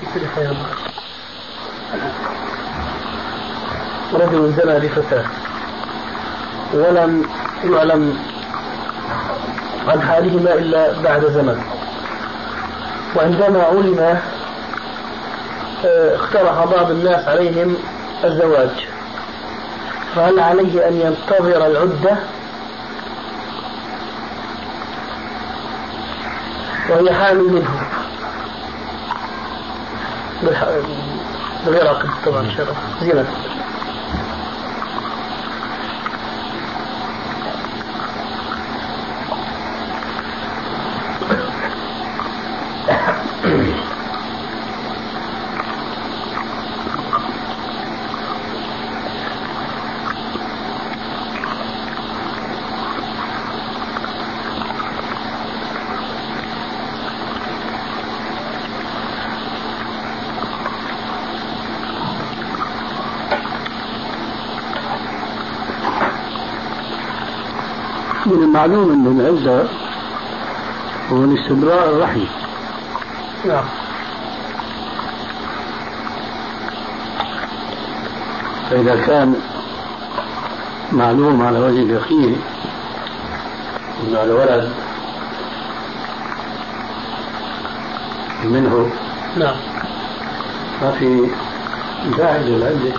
رجل زنى بفتاة ولم يعلم عن حالهما إلا بعد زمن، وعندما علم اقترح بعض الناس عليهم الزواج، فهل عليه أن ينتظر العدة وهي حامل منه بغير عقد طبعا شرع زينة؟ من المعلوم أن العزة هو الاستبراء الرحم. نعم. فإذا كان معلوم على وجه اليقين أن الولد منه، نعم، ما في داعي للعزة.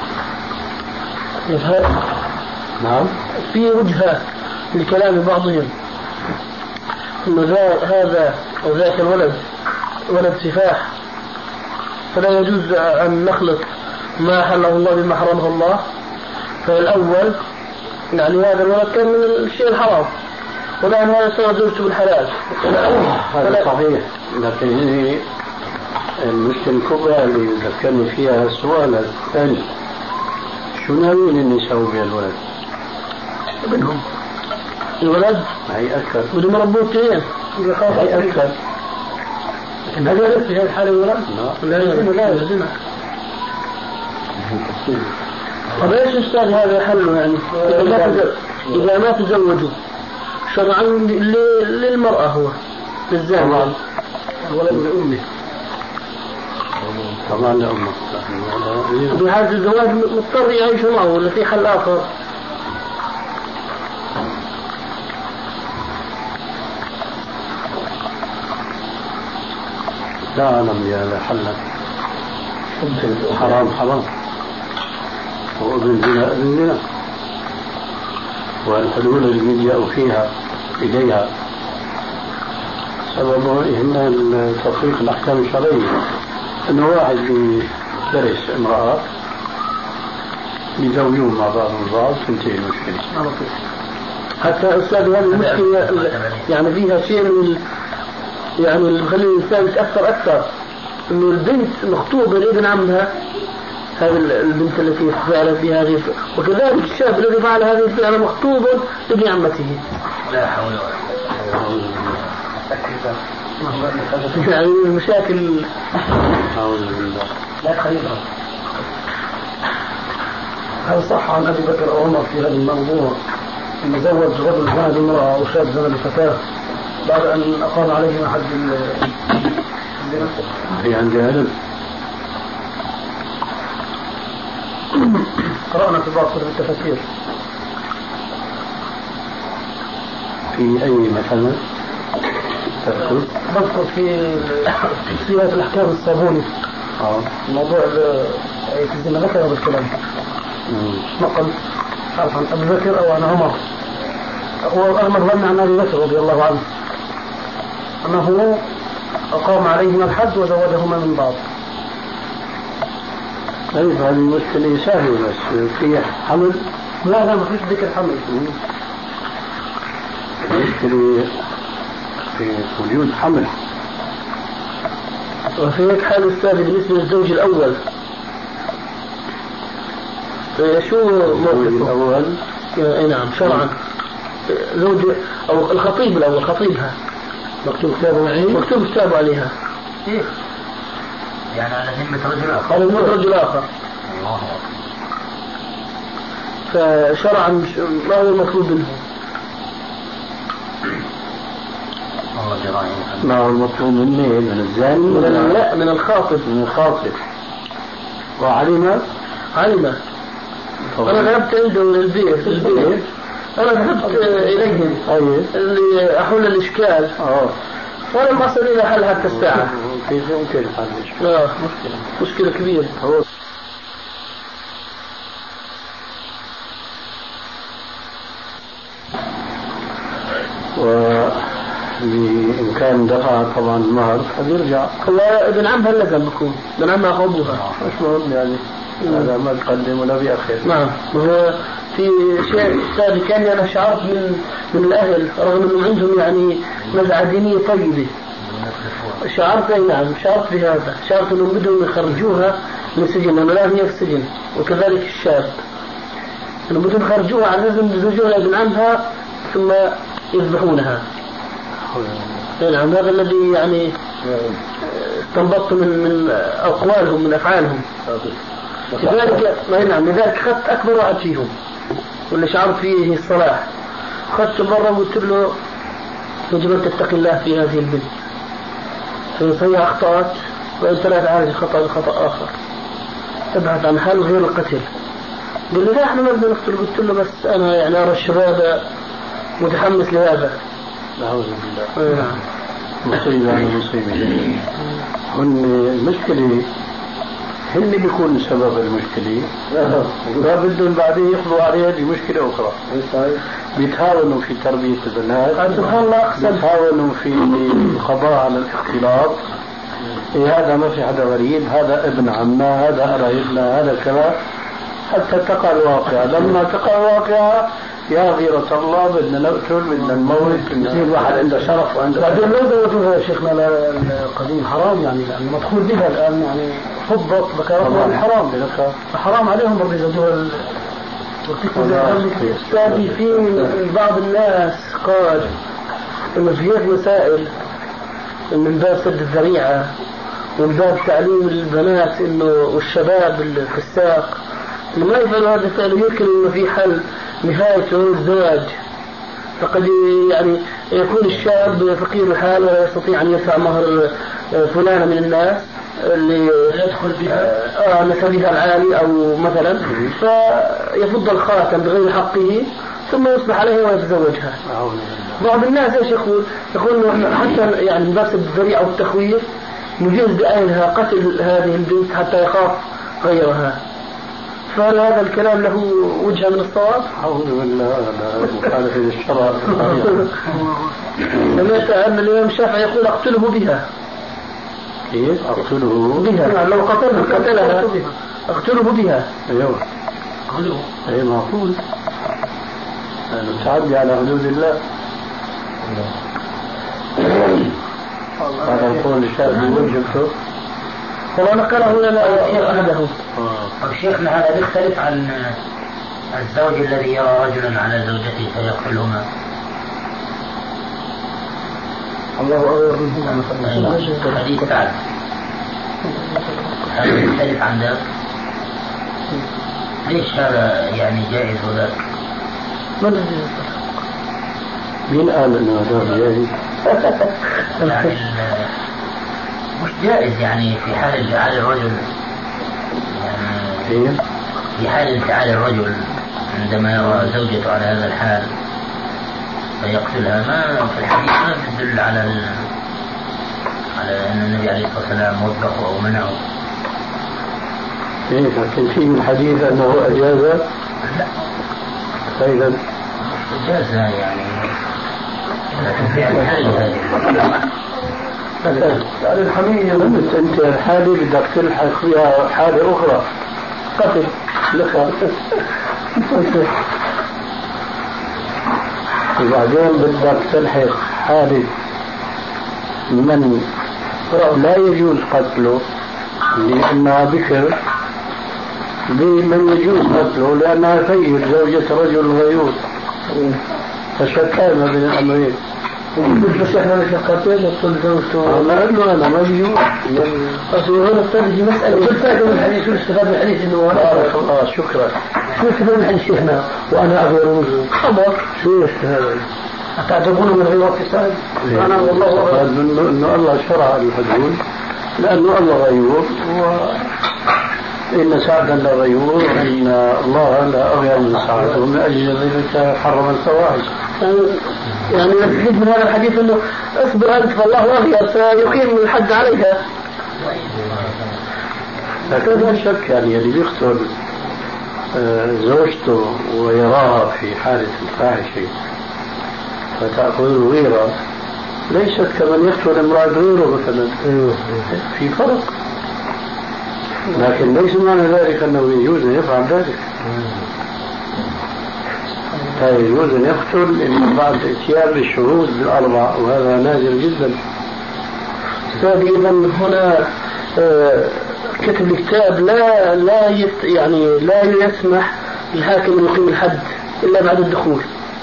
نعم، في وجهة لكلام بعضهم أن هذا أو ذاك الولد ولد سفاح، فلا يجوز أن نخلط ما حله الله بما حرمه الله. فالأول يعني هذا الولد كان من الشيء الحرام، والآن هذا صار زوجته بالحلال. هذا صحيح، لكن هذه المشكلة الكبرى اللي ذكرني فيها السؤال الثاني، شو ناويين أن يسووا بها الولد؟ منهم الولد هي أكثر بدهم يربوه كثير، هي أكثر. لكن هذا يرد في هذه الحالة الولد؟ لا يزنا. طيب ايش استاذ هذا حله يعني؟ إذا ما تزوجوا شرعا للمرأة هو للزوج، الولد لأمه طبعا لأمه. بهذا الزواج مضطر يعيش معه ولا في حل آخر؟ لا أعلم يا حل. حرام حرام، وابن زنا ابن زنا، والحلول اللي يلجأ فيها إليها سببه إهمال تطبيق الأحكام الشرعية. إنه واحد يدرس امرأة يزوجون مع بعض البعض تنتهي المشكلة. حتى أستاذ هذه المشكلة يعني فيها شيء من يعني اللي بخلي الإنسان يتأثر أكثر، إنه البنت مخطوبة لابن عمها، هذه البنت التي فعلت بهذه، وكذلك الشاب الذي فعل هذه الفعلة مخطوب لابن عمته. لا حول ولا قوة. يعني المشاكل لا خيبة. هل صح عن أبي بكر أو عمر في هذا الموضوع أن زوج رجل زنا بامرأة أو شاب زنا بفتاة بعد أن أقام عليهما حد الزنا؟ هي عندي علم. قرأنا في بعض كتب التفاسير. في أي مثلا بذكر في سيرة الأحكام الصابوني موضوع في الزنا ذكر هذا الكلام، نقل عن أبي بكر أو عن عمر، وأغلب ظن عن أبي بكر رضي الله عنه أنه أقام عليهما الحد وزوجهما من بعض. طيب هذه المشكلة سهلة، بس في حمل؟ لا ما فيش ذكر حمل. المشكلة في وجود حمل. وفي هيك حال أستاذ بالنسبة للزوج الأول شو موقفه؟ الأول نعم شرعا زوج أو الخطيب الأول خطيبها مكتوب كتابه عليه، مكتوب كتابه عليها يعني على ذمة رجل آخر. على ذمة رجل آخر. فشرعا ما هو المطلوب منه؟ ما هو المطلوب مني من الزاني؟ لا، من الخاطب. من الخاطب. وعلم؟ علم. أنا ذهبت عنده للبيت. أنا ذهبت إليهم اللي أحل الإشكال. ولم أصل إلى حل حتى الساعة. كيف يمكن حل الإشكال؟ مشكلة كبيرة. وبإمكان دفع طبعا المهر قد يرجع. هو ابن عمها لازم بكون ابن عمها أخوها. مش مهم يعني. هذا ما تقدم ولا بيأخر. نعم. وهو في شيء سابق كان أنا شعرت من الأهل رغم أنهم عندهم يعني نزعة دينية طيبة. شعرت بهذا. شعرت أنهم بدهم يخرجوها من السجن لأنه الآن هي في السجن. وكذلك الشاب أنهم بدهم يخرجوها عن لازم يزوجوها ابن عمها ثم يذبحونها. نعم. هذا الذي يعني استنبطت من أقوالهم من أفعالهم. لذلك أخذت أكبر واحد فيهم واللي شعرت فيه الصلاح. أخذت مرة وقلت له يجب أن تتقي الله في هذه البنت، فهي أخطأت وأنت لا تعالج الخطأ بخطأ آخر، تبحث عن حل غير القتل. قال لي لا احنا ما بدنا نقتل. قلت له بس أنا يعني أرى الشباب متحمس لهذا. أعوذ بالله. مصيبة. المشكلة هن بيكون سبب المشكلة. لا بدهم بعدين يقضوا عليها بمشكلة أخرى. بيتهاونوا في تربية البنات، بيتهاونوا في القضاء على الاختلاط. هذا ما في حدا غريب، هذا ابن عمنا، هذا قرايبنا، هذا كذا، حتى تقع الواقع. لما تقع الواقع يا غيرة الله بدنا نقتل، بدنا نموت، يصير واحد عنده شرف وعنده. بعدين لو دوتوها شيخنا القديم حرام يعني، لأن مدخول بها الآن يعني فضت بكرة حرام. حرام عليهم برضه يزودوها. في بعض الناس قال إنه في هيك مسائل من باب سد الذريعة ومن باب تعليم البنات إنه والشباب في الساق إنه ما يفعلوا هذا الفعل، يمكن إنه في حل نهايته الزواج. فقد يعني يكون الشاب فقير الحال ولا يستطيع أن يدفع مهر فلانة من الناس اللي يدخل بها نسبها العالي أو مثلا، فيفض الخاتم بغير حقه ثم يصبح عليه ويتزوجها. بعض الناس ايش يقول حتى يعني من باب الذريعة أو التخويف نجيز بأهلها قتل هذه البنت حتى يخاف غيرها. فهل هذا الكلام له وجهة من الصواب؟ أعوذ بالله. هذا في الشرع. سمعت أن الإمام الشافعي يقول أقتله بها. كيف أقتله بها؟ لو قتلها أقتله بها. أيوه. أي معقول. تعدي على حدود الله. هذا القول الشافعي وجبته. فلا نقره لنا أحدهم. شيخنا هذا يختلف عن الزوج الذي يرى رجلا على زوجته فيقتلهما. الله أغير منهما مثلا. حديث سعد هذا يختلف عن ذلك. ليش هذا يعني جائز وذاك؟ مين قال انه هذا جائز؟ يعني مش جائز يعني في حال انفعال الرجل، يعني في حال انفعال الرجل عندما يرى زوجته على هذا الحال فيقتلها. ما في الحديث ما يدل على أن النبي عليه الصلاة والسلام وبخه أو منعه. لكن في الحديث أنه أجاز. لا فإذا أجاز يعني لكن في الحال هذه الحمية أنت الحالة بدك تلحق فيها حالة أخرى قتل لك. وبعدين بدك تلحق حالة من لا يجوز قتله لأنها بكر بمن يجوز قتله لأنها سيد زوجة رجل غيور، فشكاية ما بين الأمرين. بس احنا مش قتل يقتل زوجته. أنا ما بيجوز. أصل هنا تجي مسألة كل فائدة من الحديث. شو استفاد من الحديث إنه خلاص شكرا. شو استفاد من الحديث شيخنا وأنا أغير وجهه خبر. شو استفاد؟ أتعجبون من غيرة سعد؟ أنا والله أعلم أنه الله شرع الحدود لأنه الله غيور، وإن سعدا لغيور، وإن الله لا أغير من سعد، ومن أجل ذلك حرم الفواحش. يعني نستفيد من هذا الحديث أنه اصبر أنت فالله أغير فيقيم الحد عليها. لكن لا شك يعني اللي بيقتل زوجته ويراها في حالة الفاحشة فتأخذ غيره ليست كمن يقتل امرأة غيره مثلا، في فرق. لكن ليس معنى ذلك أنه يجوز أن يفعل ذلك. يجوز أن يقتل إن بعد اتيان بالشهود بالأربع، وهذا نادر جدا. إذا هنا كتب الكتاب لا يسمح للحاكم أن يقيم الحد إلا بعد الدخول.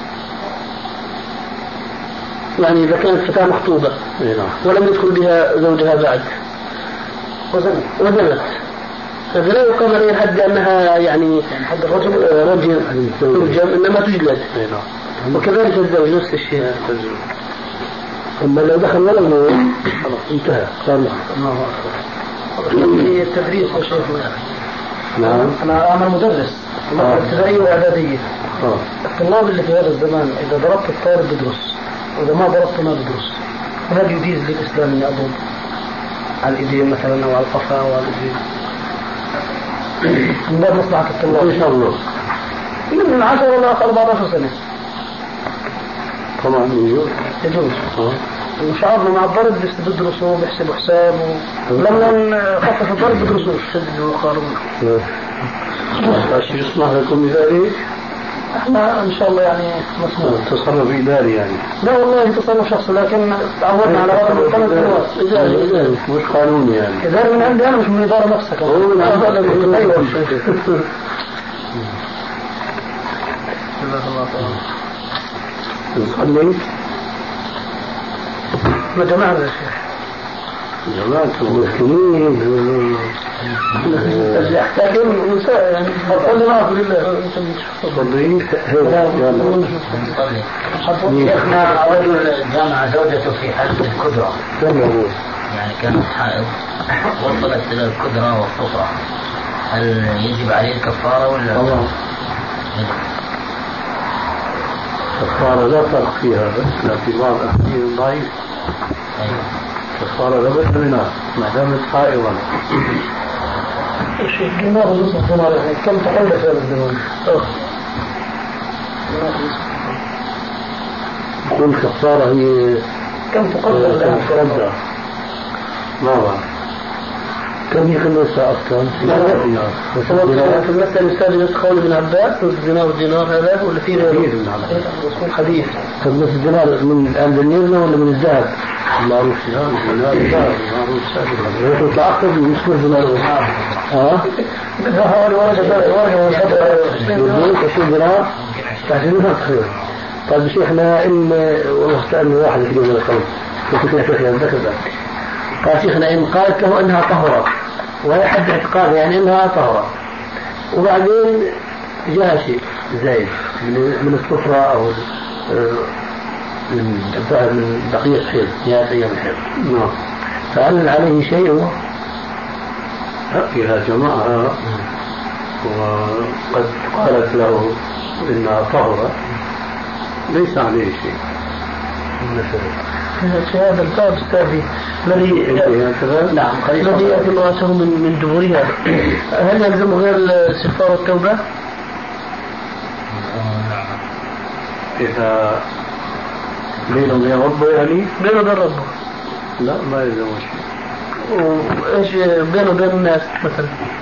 يعني إذا كانت فتاة مخطوبة ولم يدخل بها زوجها بعد وزنت، فلا يقام عليها الحد لأنها يعني حد رجل ترجم، إنما تجلد. وكذلك الزوج نفس الشيء. أما لو دخل ولد خلاص انتهى. في التدريس يا شيخ. نعم. أنا أعمل مدرس ابتدائية وإعدادية. الطلاب اللي في هذا الزمان إذا ضربت الطالب بدرس، وإذا ما ضربته ما بدرس، هل يجيز للإسلام أن يضرب على الإيدين مثلا أو على القفا أو على الإيدين من باب مصلحة الطلاب؟ إن شاء الله. من 10 إلى 14 سنة. طبعا يجوز. وشعرنا مع الضرب بيدرسوا بيحسبوا حساب، ولما خفف الضرب بيدرسوا شدوا وقاربوا. يصلح لكم بذلك؟ احنا ان شاء الله يعني مسموح. تصرف إداري يعني؟ لا والله تصرف شخصي، لكن تعودنا على هذا من 3 سنوات. إداري مش قانوني يعني. إداري من عندي أنا، مش من الإدارة نفسها. نصلي؟ ما جماعة يا شيخ. جماعة المسلمين اللي يحتاجون النساء يعني أصلي معكم لله. صلي. شيخنا رجل جمع زوجته في حالة القدرة، يعني كانت حائض وصلت إلى القدرة والصفرة، هل يجب عليه الكفارة ولا؟ طبعا الكفارة لا فرق فيها، بس في بعض الأحاديث ضعيف. الكفارة لا بد منها ما دامت حائضا. دينار ونصف دينار، يعني كم تكلف هذا الزمان؟ كل كفارة هي كم تقدر لها؟ ما بعرف كم يخلصها أصلا؟ في المسألة السادسة قول ابن عباس الدينار والدينار هذا ولا في غيره؟ حديث. طب بس الدينار من الأندونيزيا ولا من الذهب؟ معروف الدينار الذهب معروف سابقا. يطلع أكثر من نصف الدينار. حوالي ورقة 20 دينار تحسبونها تخير. طيب شيخنا إن والله سألني واحد يقول لي الخمس كنت يا شيخ ذكر ذلك. قال شيخنا إن قالت له إنها طهرة وهي حد اعتقاد يعني إنها طهرة، وبعدين جاء شيء زايد من الصفرة أو من بقية حيض نهاية أيام الحيض، فهل عليه شيء؟ إذا جمعها وقد قالت له إنها طهرة ليس عليه شيء. في هذا الباب الثاني الذي يأتي امرأته من دبرها، هل يلزم غير الاستغفار والتوبة؟ إذا بينه وبين ربه يعني؟ بينه وبين ربه لا ما يلزم شيء. وإيش بينه وبين الناس مثلا؟